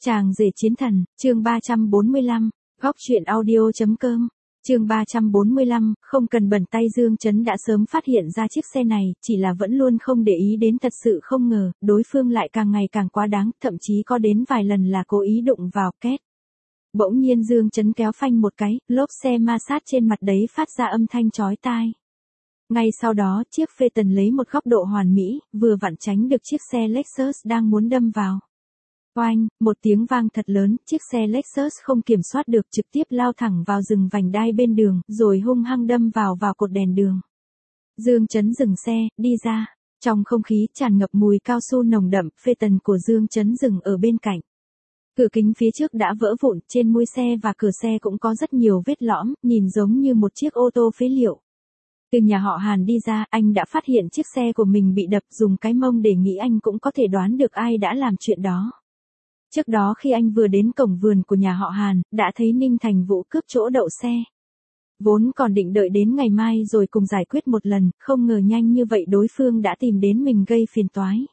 Chàng rể chiến thần, chương 345, góc truyện audio.com, chương 345, không cần bẩn tay Dương Chấn đã sớm phát hiện ra chiếc xe này, chỉ là vẫn luôn không để ý đến, thật sự không ngờ, đối phương lại càng ngày càng quá đáng, thậm chí có đến vài lần là cố ý đụng vào két. Bỗng nhiên Dương Chấn kéo phanh một cái, lốp xe ma sát trên mặt đấy phát ra âm thanh chói tai. Ngay sau đó, chiếc Phaeton lấy một góc độ hoàn mỹ, vừa vặn tránh được chiếc xe Lexus đang muốn đâm vào. Oanh, một tiếng vang thật lớn, chiếc xe Lexus không kiểm soát được trực tiếp lao thẳng vào rừng vành đai bên đường, rồi hung hăng đâm vào cột đèn đường. Dương Chấn dừng xe, đi ra. Trong không khí tràn ngập mùi cao su nồng đậm, Phaeton của Dương Chấn dừng ở bên cạnh. Cửa kính phía trước đã vỡ vụn, trên mui xe và cửa xe cũng có rất nhiều vết lõm, nhìn giống như một chiếc ô tô phế liệu. Từ nhà họ Hàn đi ra, anh đã phát hiện chiếc xe của mình bị đập, dùng cái mông để nghĩ anh cũng có thể đoán được ai đã làm chuyện đó. Trước đó khi anh vừa đến cổng vườn của nhà họ Hàn, đã thấy Ninh Thành Vũ cướp chỗ đậu xe. Vốn còn định đợi đến ngày mai rồi cùng giải quyết một lần, không ngờ nhanh như vậy đối phương đã tìm đến mình gây phiền toái.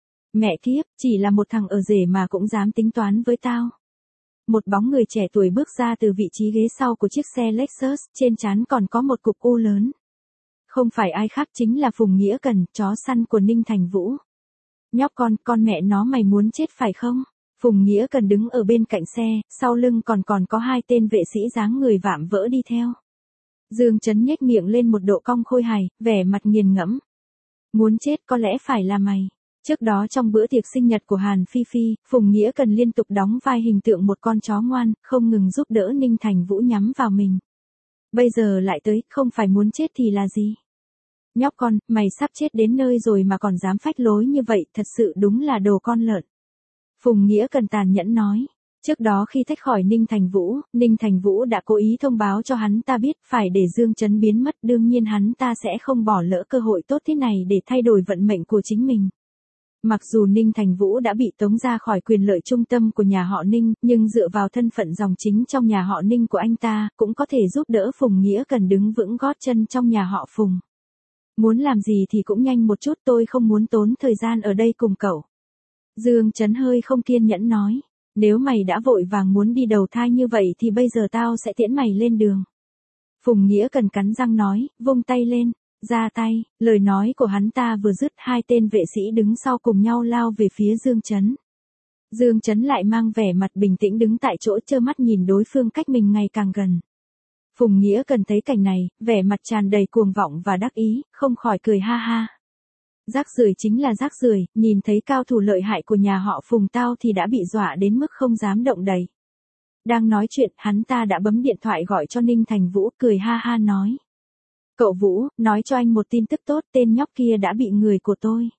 Mẹ kiếp, chỉ là một thằng ở rể mà cũng dám tính toán với tao. Một bóng người trẻ tuổi bước ra từ vị trí ghế sau của chiếc xe Lexus, trên trán còn có một cục u lớn. Không phải ai khác chính là Phùng Nghĩa Cần, chó săn của Ninh Thành Vũ. Nhóc con mẹ nó mày muốn chết phải không? Phùng Nghĩa Cần đứng ở bên cạnh xe, sau lưng còn có hai tên vệ sĩ dáng người vạm vỡ đi theo. Dương Chấn nhếch miệng lên một độ cong khôi hài, vẻ mặt nghiền ngẫm. Muốn chết có lẽ phải là mày. Trước đó trong bữa tiệc sinh nhật của Hàn Phi Phi, Phùng Nghĩa Cần liên tục đóng vai hình tượng một con chó ngoan, không ngừng giúp đỡ Ninh Thành Vũ nhắm vào mình. Bây giờ lại tới, không phải muốn chết thì là gì? Nhóc con, mày sắp chết đến nơi rồi mà còn dám phách lối như vậy, thật sự đúng là đồ con lợn. Phùng Nghĩa Cần tàn nhẫn nói. Trước đó khi tách khỏi Ninh Thành Vũ đã cố ý thông báo cho hắn ta biết phải để Dương Chấn biến mất, đương nhiên hắn ta sẽ không bỏ lỡ cơ hội tốt thế này để thay đổi vận mệnh của chính mình. Mặc dù Ninh Thành Vũ đã bị tống ra khỏi quyền lợi trung tâm của nhà họ Ninh, nhưng dựa vào thân phận dòng chính trong nhà họ Ninh của anh ta, cũng có thể giúp đỡ Phùng Nghĩa Cần đứng vững gót chân trong nhà họ Phùng. Muốn làm gì thì cũng nhanh một chút, tôi không muốn tốn thời gian ở đây cùng cậu. Dương Chấn hơi không kiên nhẫn nói, nếu mày đã vội vàng muốn đi đầu thai như vậy thì bây giờ tao sẽ tiễn mày lên đường. Phùng Nghĩa Cần cắn răng nói, vung tay lên, ra tay, lời nói của hắn ta vừa dứt, hai tên vệ sĩ đứng sau cùng nhau lao về phía Dương Chấn. Dương Chấn lại mang vẻ mặt bình tĩnh đứng tại chỗ trơ mắt nhìn đối phương cách mình ngày càng gần. Phùng Nghĩa Cần thấy cảnh này, vẻ mặt tràn đầy cuồng vọng và đắc ý, không khỏi cười ha ha. Rác rưởi chính là rác rưởi, nhìn thấy cao thủ lợi hại của nhà họ Phùng tao thì đã bị dọa đến mức không dám động đậy. Đang nói chuyện, hắn ta đã bấm điện thoại gọi cho Ninh Thành Vũ, cười ha ha nói. Cậu Vũ, nói cho anh một tin tức tốt, tên nhóc kia đã bị người của tôi.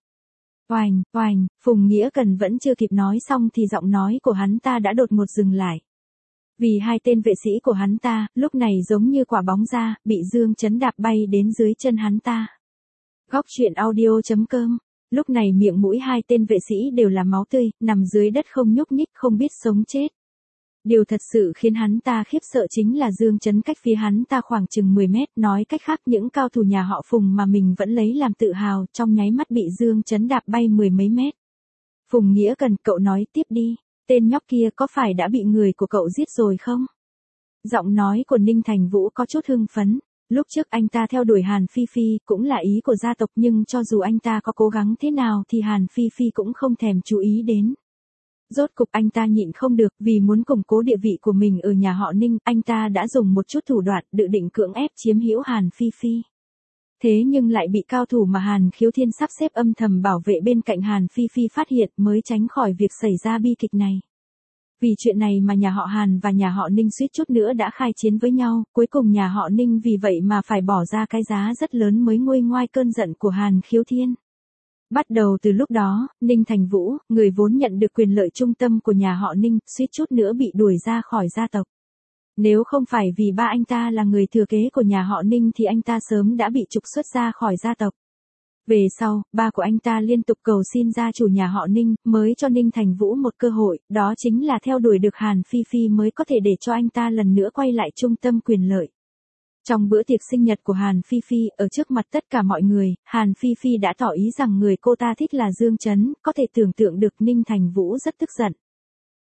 Oành, Phùng Nghĩa Cần vẫn chưa kịp nói xong thì giọng nói của hắn ta đã đột ngột dừng lại. Vì hai tên vệ sĩ của hắn ta, lúc này giống như quả bóng ra, bị Dương Chấn đạp bay đến dưới chân hắn ta. Góc truyện audio.com, lúc này miệng mũi hai tên vệ sĩ đều là máu tươi, nằm dưới đất không nhúc nhích, không biết sống chết. Điều thật sự khiến hắn ta khiếp sợ chính là Dương Chấn cách phía hắn ta khoảng chừng 10 mét, nói cách khác những cao thủ nhà họ Phùng mà mình vẫn lấy làm tự hào, trong nháy mắt bị Dương Chấn đạp bay 10 mấy mét. Phùng Nghĩa Cần, cậu nói tiếp đi, tên nhóc kia có phải đã bị người của cậu giết rồi không? Giọng nói của Ninh Thành Vũ có chút hưng phấn. Lúc trước anh ta theo đuổi Hàn Phi Phi, cũng là ý của gia tộc, nhưng cho dù anh ta có cố gắng thế nào thì Hàn Phi Phi cũng không thèm chú ý đến. Rốt cục anh ta nhịn không được, vì muốn củng cố địa vị của mình ở nhà họ Ninh, anh ta đã dùng một chút thủ đoạn, dự định cưỡng ép chiếm hữu Hàn Phi Phi. Thế nhưng lại bị cao thủ mà Hàn Khiếu Thiên sắp xếp âm thầm bảo vệ bên cạnh Hàn Phi Phi phát hiện, mới tránh khỏi việc xảy ra bi kịch này. Vì chuyện này mà nhà họ Hàn và nhà họ Ninh suýt chút nữa đã khai chiến với nhau, cuối cùng nhà họ Ninh vì vậy mà phải bỏ ra cái giá rất lớn mới nguôi ngoai cơn giận của Hàn Khiếu Thiên. Bắt đầu từ lúc đó, Ninh Thành Vũ, người vốn nhận được quyền lợi trung tâm của nhà họ Ninh, suýt chút nữa bị đuổi ra khỏi gia tộc. Nếu không phải vì ba anh ta là người thừa kế của nhà họ Ninh thì anh ta sớm đã bị trục xuất ra khỏi gia tộc. Về sau, ba của anh ta liên tục cầu xin gia chủ nhà họ Ninh, mới cho Ninh Thành Vũ một cơ hội, đó chính là theo đuổi được Hàn Phi Phi mới có thể để cho anh ta lần nữa quay lại trung tâm quyền lợi. Trong bữa tiệc sinh nhật của Hàn Phi Phi, ở trước mặt tất cả mọi người, Hàn Phi Phi đã tỏ ý rằng người cô ta thích là Dương Chấn, có thể tưởng tượng được Ninh Thành Vũ rất tức giận.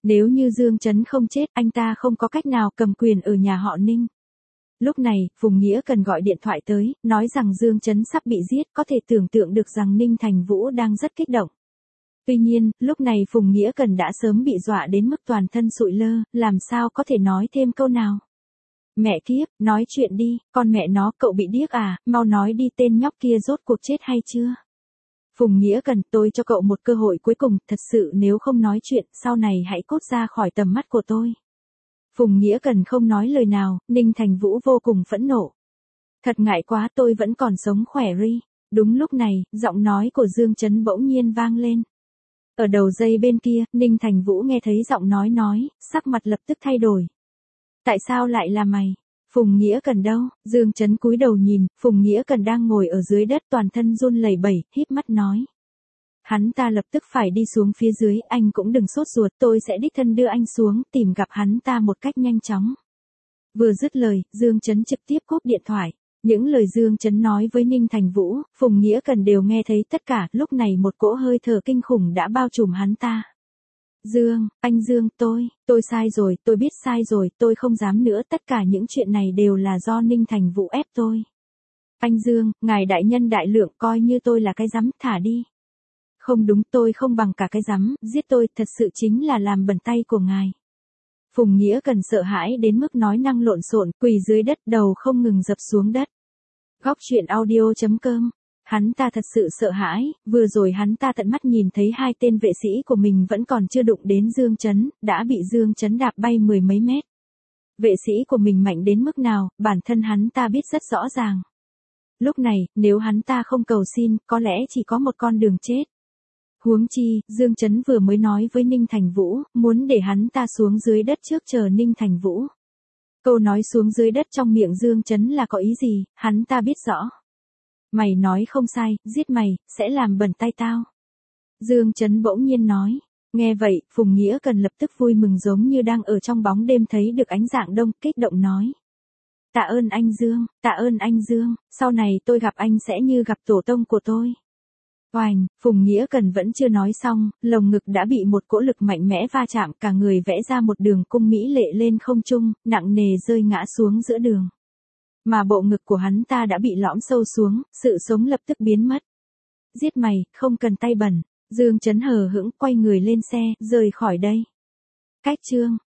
Nếu như Dương Chấn không chết, anh ta không có cách nào cầm quyền ở nhà họ Ninh. Lúc này, Phùng Nghĩa Cần gọi điện thoại tới, nói rằng Dương Chấn sắp bị giết, có thể tưởng tượng được rằng Ninh Thành Vũ đang rất kích động. Tuy nhiên, lúc này Phùng Nghĩa Cần đã sớm bị dọa đến mức toàn thân sụi lơ, làm sao có thể nói thêm câu nào. Mẹ kiếp, nói chuyện đi, con mẹ nó, cậu bị điếc à, mau nói đi, tên nhóc kia rốt cuộc chết hay chưa? Phùng Nghĩa Cần, tôi cho cậu một cơ hội cuối cùng, thật sự nếu không nói chuyện, sau này hãy cút ra khỏi tầm mắt của tôi. Phùng Nghĩa Cần không nói lời nào, Ninh Thành Vũ vô cùng phẫn nộ. Thật ngại quá, tôi vẫn còn sống khỏe ri. Đúng lúc này, giọng nói của Dương Chấn bỗng nhiên vang lên. Ở đầu dây bên kia, Ninh Thành Vũ nghe thấy giọng nói, sắc mặt lập tức thay đổi. Tại sao lại là mày? Phùng Nghĩa Cần đâu? Dương Chấn cúi đầu nhìn, Phùng Nghĩa Cần đang ngồi ở dưới đất toàn thân run lẩy bẩy, híp mắt nói. Hắn ta lập tức phải đi xuống phía dưới, anh cũng đừng sốt ruột, tôi sẽ đích thân đưa anh xuống, tìm gặp hắn ta một cách nhanh chóng. Vừa dứt lời, Dương Chấn trực tiếp cúp điện thoại. Những lời Dương Chấn nói với Ninh Thành Vũ, Phùng Nghĩa Cần đều nghe thấy tất cả, lúc này một cỗ hơi thở kinh khủng đã bao trùm hắn ta. Dương, anh Dương, tôi sai rồi, tôi biết sai rồi, tôi không dám nữa, tất cả những chuyện này đều là do Ninh Thành Vũ ép tôi. Anh Dương, ngài đại nhân đại lượng, coi như tôi là cái rắm, thả đi. Không đúng, tôi không bằng cả cái rắm, giết tôi, thật sự chính là làm bẩn tay của ngài. Phùng Nghĩa Cần sợ hãi đến mức nói năng lộn xộn, quỳ dưới đất, đầu không ngừng dập xuống đất. Góc truyện audio.com. Hắn ta thật sự sợ hãi, vừa rồi hắn ta tận mắt nhìn thấy hai tên vệ sĩ của mình vẫn còn chưa đụng đến Dương Chấn, đã bị Dương Chấn đạp bay mười mấy mét. Vệ sĩ của mình mạnh đến mức nào, bản thân hắn ta biết rất rõ ràng. Lúc này, nếu hắn ta không cầu xin, có lẽ chỉ có một con đường chết. Huống chi, Dương Chấn vừa mới nói với Ninh Thành Vũ, muốn để hắn ta xuống dưới đất trước chờ Ninh Thành Vũ. Câu nói xuống dưới đất trong miệng Dương Chấn là có ý gì, hắn ta biết rõ. Mày nói không sai, giết mày, sẽ làm bẩn tay tao. Dương Chấn bỗng nhiên nói. Nghe vậy, Phùng Nghĩa Cần lập tức vui mừng giống như đang ở trong bóng đêm thấy được ánh dạng đông, kích động nói. Tạ ơn anh Dương, sau này tôi gặp anh sẽ như gặp tổ tông của tôi. Oành, Phùng Nghĩa Cần vẫn chưa nói xong, lồng ngực đã bị một cỗ lực mạnh mẽ va chạm, cả người vẽ ra một đường cung mỹ lệ lên không trung, nặng nề rơi ngã xuống giữa đường. Mà bộ ngực của hắn ta đã bị lõm sâu xuống, sự sống lập tức biến mất. Giết mày, không cần tay bẩn. Dương Chấn hờ hững quay người lên xe, rời khỏi đây. Cách chương